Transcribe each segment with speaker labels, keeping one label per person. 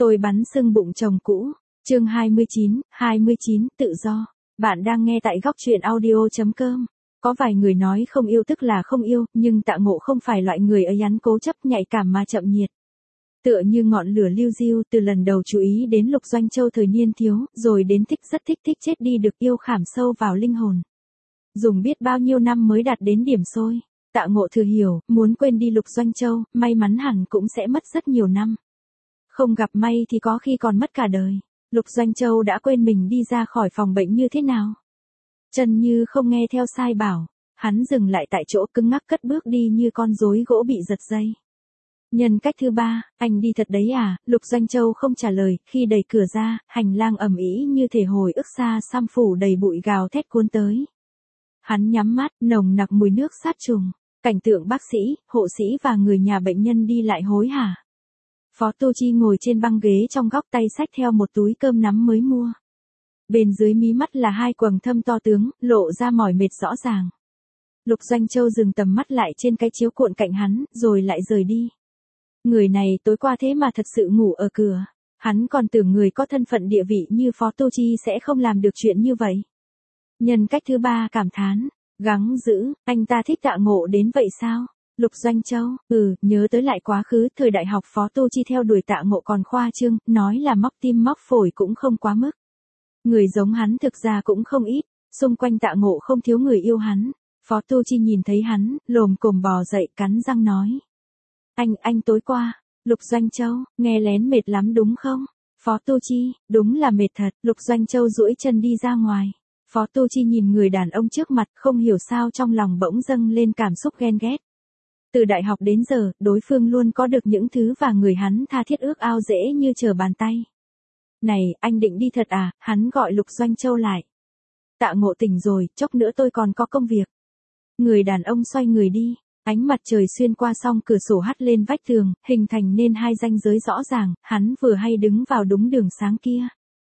Speaker 1: Tôi bắn sưng bụng chồng cũ. Chương 29, tự do. Bạn đang nghe tại góc truyện audio.com. Có vài người nói không yêu tức là không yêu, nhưng Tạ Ngộ không phải loại người ấy nhắn cố chấp nhạy cảm mà chậm nhiệt. Tựa như ngọn lửa lưu diêu, từ lần đầu chú ý đến Lục Doanh Châu thời niên thiếu, rồi đến rất thích chết đi được yêu khảm sâu vào linh hồn. Dùng biết bao nhiêu năm mới đạt đến điểm sôi. Tạ Ngộ thừa hiểu, muốn quên đi Lục Doanh Châu, may mắn hẳn cũng sẽ mất rất nhiều năm. Không gặp may thì có khi còn mất cả đời. Lục Doanh Châu đã quên mình đi ra khỏi phòng bệnh như thế nào. Chân như không nghe theo sai bảo, hắn dừng lại tại chỗ cứng ngắc cất bước đi như con rối gỗ bị giật dây. Nhân cách thứ ba, anh đi thật đấy à? Lục Doanh Châu không trả lời, khi đẩy cửa ra, hành lang ầm ĩ như thể hồi ức xa xăm phủ đầy bụi gào thét cuốn tới. Hắn nhắm mắt, nồng nặc mùi nước sát trùng, cảnh tượng bác sĩ, hộ sĩ và người nhà bệnh nhân đi lại hối hả. Phó Tô Chi ngồi trên băng ghế trong góc, tay xách theo một túi cơm nắm mới mua. Bên dưới mí mắt là hai quầng thâm to tướng, lộ ra mỏi mệt rõ ràng. Lục Doanh Châu dừng tầm mắt lại trên cái chiếu cuộn cạnh hắn, rồi lại rời đi. Người này tối qua thế mà thật sự ngủ ở cửa. Hắn còn tưởng người có thân phận địa vị như Phó Tô Chi sẽ không làm được chuyện như vậy. Nhân cách thứ ba cảm thán, gắng giữ, anh ta thích Tạ Ngộ đến vậy sao? Lục Doanh Châu, nhớ tới lại quá khứ, thời đại học Phó Tô Chi theo đuổi Tạ Ngộ còn khoa trương, nói là móc tim móc phổi cũng không quá mức. Người giống hắn thực ra cũng không ít, xung quanh Tạ Ngộ không thiếu người yêu hắn. Phó Tô Chi nhìn thấy hắn, lồm cồm bò dậy cắn răng nói. Anh tối qua, Lục Doanh Châu, nghe lén mệt lắm đúng không? Phó Tô Chi, đúng là mệt thật. Lục Doanh Châu duỗi chân đi ra ngoài. Phó Tô Chi nhìn người đàn ông trước mặt, không hiểu sao trong lòng bỗng dâng lên cảm xúc ghen ghét. Từ đại học đến giờ, đối phương luôn có được những thứ và người hắn tha thiết ước ao dễ như trở bàn tay. Này, anh định đi thật à? Hắn gọi Lục Doanh Châu lại. Tạ Ngộ tỉnh rồi, chốc nữa tôi còn có công việc. Người đàn ông xoay người đi, ánh mặt trời xuyên qua song cửa sổ hắt lên vách tường, hình thành nên hai ranh giới rõ ràng, hắn vừa hay đứng vào đúng đường sáng kia.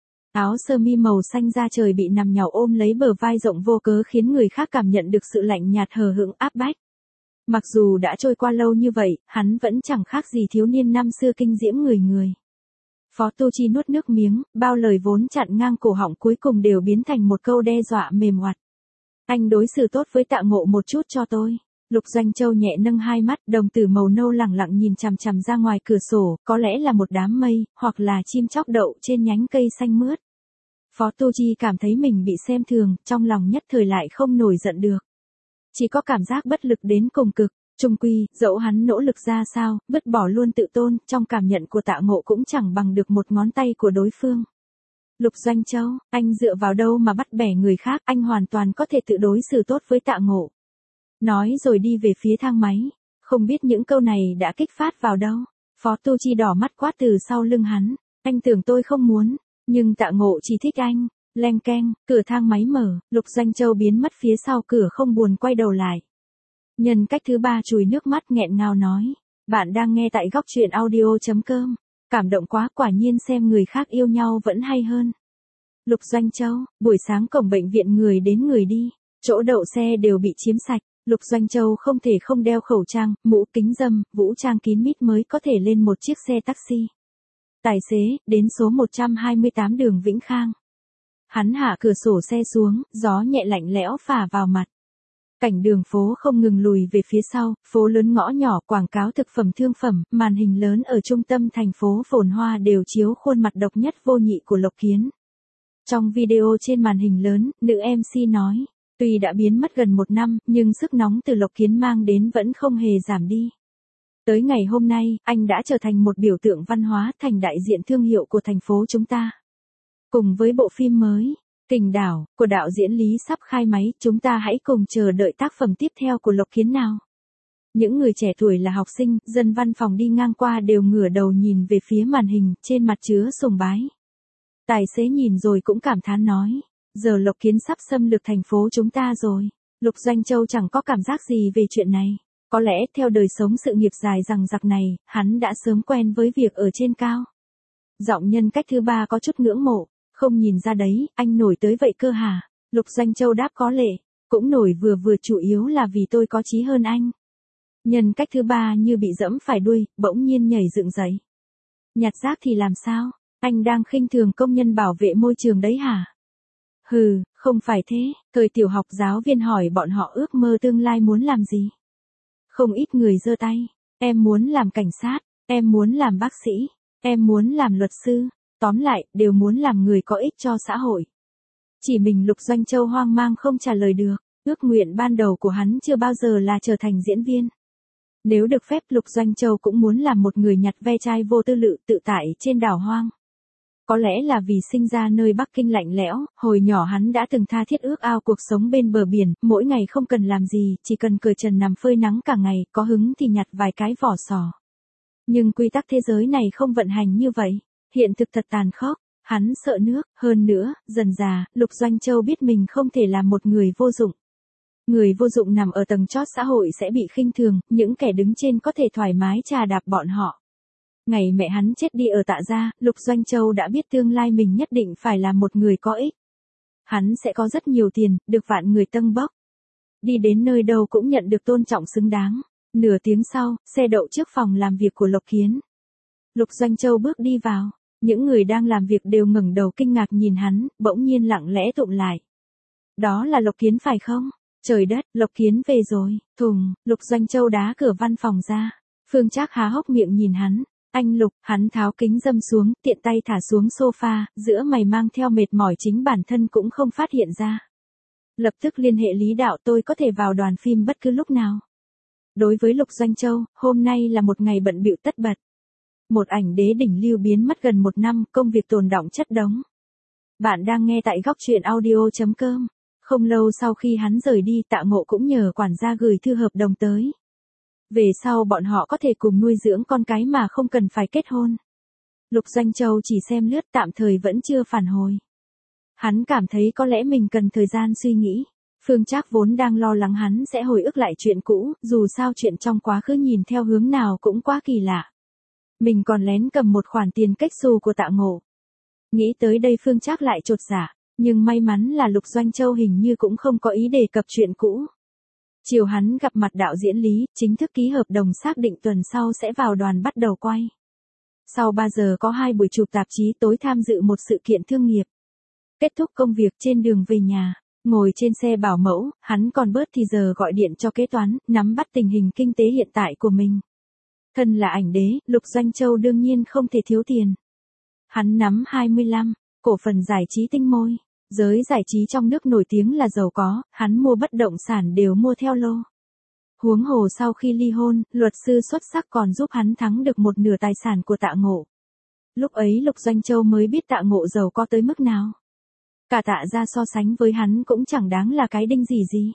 Speaker 1: Áo sơ mi màu xanh da trời bị nằm nhào ôm lấy bờ vai rộng vô cớ khiến người khác cảm nhận được sự lạnh nhạt hờ hững áp bách. Mặc dù đã trôi qua lâu như vậy, hắn vẫn chẳng khác gì thiếu niên năm xưa kinh diễm người. Phó Tô Chi nuốt nước miếng, bao lời vốn chặn ngang cổ họng cuối cùng đều biến thành một câu đe dọa mềm oặt. Anh đối xử tốt với Tạ Ngộ một chút cho tôi. Lục Doanh Châu nhẹ nâng hai mắt, đồng tử màu nâu lẳng lặng nhìn chằm chằm ra ngoài cửa sổ, có lẽ là một đám mây, hoặc là chim chóc đậu trên nhánh cây xanh mướt. Phó Tô Chi cảm thấy mình bị xem thường, trong lòng nhất thời lại không nổi giận được. Chỉ có cảm giác bất lực đến cùng cực, chung quy, dẫu hắn nỗ lực ra sao, vứt bỏ luôn tự tôn, trong cảm nhận của Tạ Ngộ cũng chẳng bằng được một ngón tay của đối phương. Lục Doanh Châu, anh dựa vào đâu mà bắt bẻ người khác, anh hoàn toàn có thể tự đối xử tốt với Tạ Ngộ. Nói rồi đi về phía thang máy, không biết những câu này đã kích phát vào đâu. Phó Tô Chi đỏ mắt quát từ sau lưng hắn, anh tưởng tôi không muốn, nhưng Tạ Ngộ chỉ thích anh. Leng keng, cửa thang máy mở, Lục Doanh Châu biến mất phía sau cửa không buồn quay đầu lại. Nhân cách thứ ba chùi nước mắt nghẹn ngào nói, bạn đang nghe tại góc truyện audio.com. Cảm động quá, quả nhiên xem người khác yêu nhau vẫn hay hơn. Lục Doanh Châu, buổi sáng cổng bệnh viện người đến người đi, chỗ đậu xe đều bị chiếm sạch. Lục Doanh Châu không thể không đeo khẩu trang, mũ kính râm, vũ trang kín mít mới có thể lên một chiếc xe taxi. Tài xế, đến số 128 đường Vĩnh Khang. Hắn hạ cửa sổ xe xuống, gió nhẹ lạnh lẽo phả vào mặt. Cảnh đường phố không ngừng lùi về phía sau, phố lớn ngõ nhỏ, quảng cáo thực phẩm thương phẩm, màn hình lớn ở trung tâm thành phố phồn hoa đều chiếu khuôn mặt độc nhất vô nhị của Lộc Kiến. Trong video trên màn hình lớn, nữ MC nói, tuy đã biến mất gần 1 năm, nhưng sức nóng từ Lộc Kiến mang đến vẫn không hề giảm đi. Tới ngày hôm nay, anh đã trở thành một biểu tượng văn hóa, thành đại diện thương hiệu của thành phố chúng ta. Cùng với bộ phim mới, Kình Đảo, của đạo diễn Lý sắp khai máy, chúng ta hãy cùng chờ đợi tác phẩm tiếp theo của Lộc Kiến nào. Những người trẻ tuổi là học sinh, dân văn phòng đi ngang qua đều ngửa đầu nhìn về phía màn hình, trên mặt chứa sùng bái. Tài xế nhìn rồi cũng cảm thán nói, giờ Lộc Kiến sắp xâm lược thành phố chúng ta rồi. Lục Doanh Châu chẳng có cảm giác gì về chuyện này. Có lẽ theo đời sống sự nghiệp dài dằng dặc này, hắn đã sớm quen với việc ở trên cao. Giọng nhân cách thứ ba có chút ngưỡng mộ. Không nhìn ra đấy, anh nổi tới vậy cơ hả? Lục Doanh Châu đáp có lệ, cũng nổi vừa chủ yếu là vì tôi có chí hơn anh. Nhân cách thứ ba như bị dẫm phải đuôi, bỗng nhiên nhảy dựng dậy. Nhặt rác thì làm sao? Anh đang khinh thường công nhân bảo vệ môi trường đấy hả? Hừ, không phải thế, thời tiểu học giáo viên hỏi bọn họ ước mơ tương lai muốn làm gì. Không ít người giơ tay, em muốn làm cảnh sát, em muốn làm bác sĩ, em muốn làm luật sư, tóm lại, đều muốn làm người có ích cho xã hội. Chỉ mình Lục Doanh Châu hoang mang không trả lời được, ước nguyện ban đầu của hắn chưa bao giờ là trở thành diễn viên. Nếu được phép Lục Doanh Châu cũng muốn làm một người nhặt ve chai vô tư lự tự tại trên đảo hoang. Có lẽ là vì sinh ra nơi Bắc Kinh lạnh lẽo, hồi nhỏ hắn đã từng tha thiết ước ao cuộc sống bên bờ biển, mỗi ngày không cần làm gì, chỉ cần cởi trần nằm phơi nắng cả ngày, có hứng thì nhặt vài cái vỏ sò. Nhưng quy tắc thế giới này không vận hành như vậy, hiện thực thật tàn khốc, hắn sợ nước, hơn nữa, dần dà, Lục Doanh Châu biết mình không thể làm một người vô dụng. Người vô dụng nằm ở tầng chót xã hội sẽ bị khinh thường, những kẻ đứng trên có thể thoải mái chà đạp bọn họ. Ngày mẹ hắn chết đi ở Tạ Gia, Lục Doanh Châu đã biết tương lai mình nhất định phải là một người có ích. Hắn sẽ có rất nhiều tiền, được vạn người tâng bốc. Đi đến nơi đâu cũng nhận được tôn trọng xứng đáng. Nửa tiếng sau, xe đậu trước phòng làm việc của Lộc Kiến. Lục Doanh Châu bước đi vào. Những người đang làm việc đều ngẩng đầu kinh ngạc nhìn hắn, bỗng nhiên lặng lẽ tụm lại. Đó là Lộc Kiến phải không? Trời đất, Lộc Kiến về rồi. Thùng, Lục Doanh Châu đá cửa văn phòng ra. Phương Trác há hốc miệng nhìn hắn. Anh Lục, hắn tháo kính dâm xuống, tiện tay thả xuống sofa, giữa mày mang theo mệt mỏi chính bản thân cũng không phát hiện ra. Lập tức liên hệ Lý Đạo, tôi có thể vào đoàn phim bất cứ lúc nào. Đối với Lục Doanh Châu, hôm nay là một ngày bận bịu tất bật. Một ảnh đế đỉnh lưu biến mất gần 1 năm, công việc tồn đọng chất đống. Bạn đang nghe tại góc truyện audio.com. Không lâu sau khi hắn rời đi, Tạ Ngộ cũng nhờ quản gia gửi thư hợp đồng tới. Về sau bọn họ có thể cùng nuôi dưỡng con cái mà không cần phải kết hôn. Lục Doanh Châu chỉ xem lướt, tạm thời vẫn chưa phản hồi. Hắn cảm thấy có lẽ mình cần thời gian suy nghĩ. Phương Trác vốn đang lo lắng hắn sẽ hồi ức lại chuyện cũ, dù sao chuyện trong quá khứ nhìn theo hướng nào cũng quá kỳ lạ. Mình còn lén cầm một khoản tiền cách xù của Tạ Ngộ. Nghĩ tới đây Phương Trác lại chột dạ, nhưng may mắn là Lục Doanh Châu hình như cũng không có ý đề cập chuyện cũ. Chiều hắn gặp mặt đạo diễn Lý, chính thức ký hợp đồng xác định tuần sau sẽ vào đoàn bắt đầu quay. Sau 3 giờ có 2 buổi chụp tạp chí tối tham dự một sự kiện thương nghiệp. Kết thúc công việc trên đường về nhà, ngồi trên xe bảo mẫu, hắn còn bớt thì giờ gọi điện cho kế toán, nắm bắt tình hình kinh tế hiện tại của mình. Thân là ảnh đế, Lục Doanh Châu đương nhiên không thể thiếu tiền. Hắn nắm 25, cổ phần giải trí Tinh Môi. Giới giải trí trong nước nổi tiếng là giàu có, hắn mua bất động sản đều mua theo lô. Huống hồ sau khi ly hôn, luật sư xuất sắc còn giúp hắn thắng được 1/2 tài sản của Tạ Ngộ. Lúc ấy Lục Doanh Châu mới biết Tạ Ngộ giàu có tới mức nào. Cả Tạ Gia so sánh với hắn cũng chẳng đáng là cái đinh gì.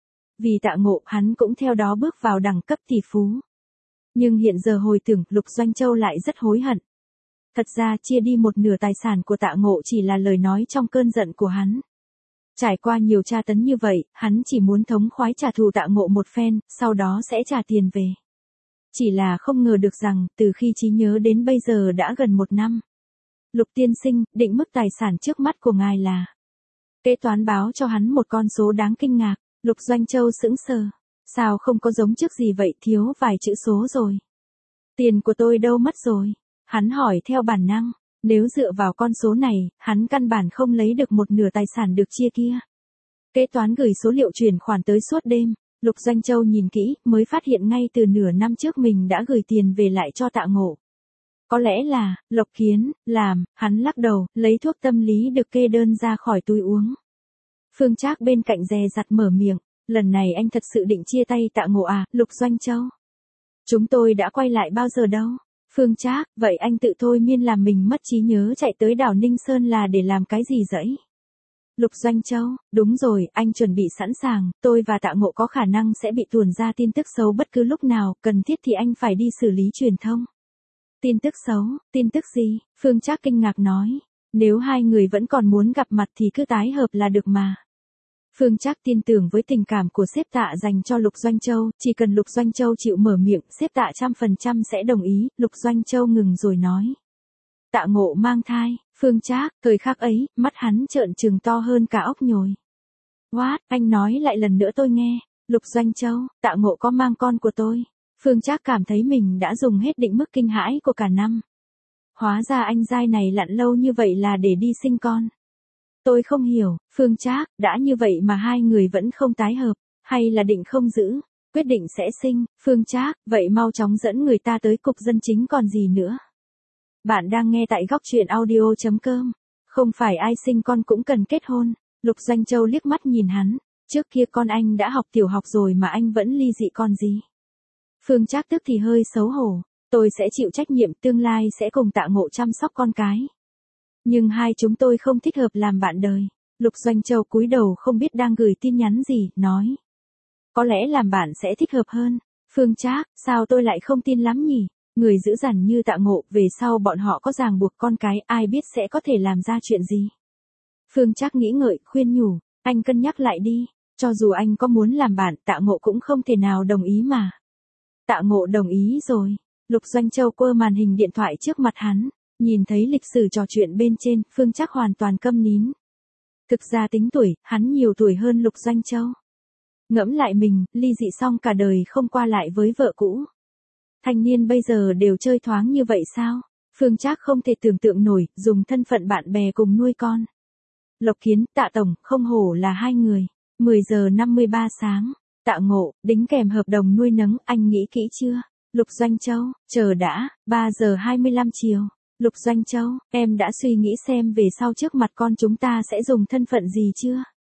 Speaker 1: Vì Tạ Ngộ, hắn cũng theo đó bước vào đẳng cấp tỷ phú. Nhưng hiện giờ hồi tưởng, Lục Doanh Châu lại rất hối hận. Thật ra chia đi 1/2 tài sản của Tạ Ngộ chỉ là lời nói trong cơn giận của hắn. Trải qua nhiều tra tấn như vậy, hắn chỉ muốn thống khoái trả thù Tạ Ngộ một phen, sau đó sẽ trả tiền về. Chỉ là không ngờ được rằng, từ khi trí nhớ đến bây giờ đã gần 1 năm. Lục tiên sinh, định mức tài sản trước mắt của ngài là. Kế toán báo cho hắn một con số đáng kinh ngạc. Lục Doanh Châu sững sờ. Sao không có giống trước gì vậy, thiếu vài chữ số rồi. Tiền của tôi đâu mất rồi? Hắn hỏi theo bản năng. Nếu dựa vào con số này, hắn căn bản không lấy được 1/2 tài sản được chia kia. Kế toán gửi số liệu chuyển khoản tới suốt đêm. Lục Doanh Châu nhìn kỹ, mới phát hiện ngay từ nửa năm trước mình đã gửi tiền về lại cho Tạ Ngộ. Có lẽ là, Lộc Kiến, làm, hắn lắc đầu, lấy thuốc tâm lý được kê đơn ra khỏi túi uống. Phương Trác bên cạnh dè dặt mở miệng, lần này anh thật sự định chia tay Tạ Ngộ à, Lục Doanh Châu? Chúng tôi đã quay lại bao giờ đâu? Phương Trác, vậy anh tự thôi miên làm mình mất trí nhớ chạy tới đảo Ninh Sơn là để làm cái gì dẫy? Lục Doanh Châu, đúng rồi, anh chuẩn bị sẵn sàng, tôi và Tạ Ngộ có khả năng sẽ bị tuồn ra tin tức xấu bất cứ lúc nào, cần thiết thì anh phải đi xử lý truyền thông. Tin tức xấu, tin tức gì? Phương Trác kinh ngạc nói, nếu hai người vẫn còn muốn gặp mặt thì cứ tái hợp là được mà. Phương Trác tin tưởng với tình cảm của sếp Tạ dành cho Lục Doanh Châu, chỉ cần Lục Doanh Châu chịu mở miệng, sếp Tạ 100% sẽ đồng ý. Lục Doanh Châu ngừng rồi nói. Tạ Ngộ mang thai, Phương Trác, thời khắc ấy, mắt hắn trợn trừng to hơn cả ốc nhồi. What, anh nói lại lần nữa tôi nghe. Lục Doanh Châu, Tạ Ngộ có mang con của tôi. Phương Trác cảm thấy mình đã dùng hết định mức kinh hãi của cả năm. hóa ra anh giai này lặn lâu như vậy là để đi sinh con. Tôi không hiểu, Phương Trác, đã như vậy mà hai người vẫn không tái hợp, hay là định không giữ, quyết định sẽ sinh, Phương Trác, vậy mau chóng dẫn người ta tới cục dân chính còn gì nữa. Bạn đang nghe tại góc truyện audio.com, không phải ai sinh con cũng cần kết hôn, Lục Doanh Châu liếc mắt nhìn hắn, trước kia con anh đã học tiểu học rồi mà anh vẫn ly dị con gì. Phương Trác tức thì hơi xấu hổ, tôi sẽ chịu trách nhiệm tương lai sẽ cùng Tạ Ngộ chăm sóc con cái. Nhưng hai chúng tôi không thích hợp làm bạn đời. Lục Doanh Châu cúi đầu không biết đang gửi tin nhắn gì, nói. Có lẽ làm bạn sẽ thích hợp hơn. Phương Trác, sao tôi lại không tin lắm nhỉ? Người dữ dằn như Tạ Ngộ, về sau bọn họ có ràng buộc con cái, ai biết sẽ có thể làm ra chuyện gì. Phương Trác nghĩ ngợi, khuyên nhủ, anh cân nhắc lại đi. Cho dù anh có muốn làm bạn, Tạ Ngộ cũng không thể nào đồng ý mà. Tạ Ngộ đồng ý rồi. Lục Doanh Châu quơ màn hình điện thoại trước mặt hắn. Nhìn thấy lịch sử trò chuyện bên trên, Phương Trác hoàn toàn câm nín. Thực ra tính tuổi, hắn nhiều tuổi hơn Lục Doanh Châu. Ngẫm lại mình, ly dị xong cả đời không qua lại với vợ cũ. Thanh niên bây giờ đều chơi thoáng như vậy sao? Phương Trác không thể tưởng tượng nổi, dùng thân phận bạn bè cùng nuôi con. Lộc Kiến, Tạ Tổng, không hổ là hai người. 10 giờ 53 sáng. Tạ Ngộ, đính kèm hợp đồng nuôi nấng, anh nghĩ kỹ chưa? Lục Doanh Châu, chờ đã, 3 giờ 25 chiều. Lục Doanh Châu, em đã suy nghĩ xem về sau trước mặt con chúng ta sẽ dùng thân phận gì chưa?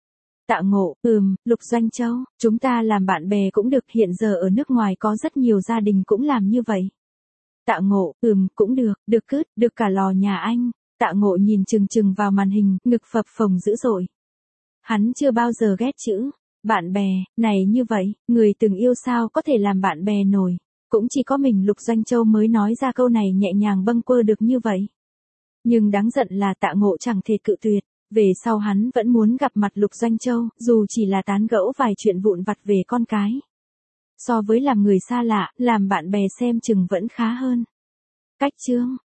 Speaker 1: Tạ Ngộ, Lục Doanh Châu, chúng ta làm bạn bè cũng được, hiện giờ ở nước ngoài có rất nhiều gia đình cũng làm như vậy. Tạ Ngộ, cũng được cứt, được cả lò nhà anh. Tạ Ngộ nhìn chừng chừng vào màn hình, ngực phập phồng dữ dội. Hắn chưa bao giờ ghét chữ bạn bè này như vậy, người từng yêu sao có thể làm bạn bè nổi. Cũng chỉ có mình Lục Doanh Châu mới nói ra câu này nhẹ nhàng bâng quơ được như vậy. Nhưng đáng giận là Tạ Ngộ chẳng thể cự tuyệt, về sau hắn vẫn muốn gặp mặt Lục Doanh Châu, dù chỉ là tán gẫu vài chuyện vụn vặt về con cái. So với làm người xa lạ, làm bạn bè xem chừng vẫn khá hơn. Cách chương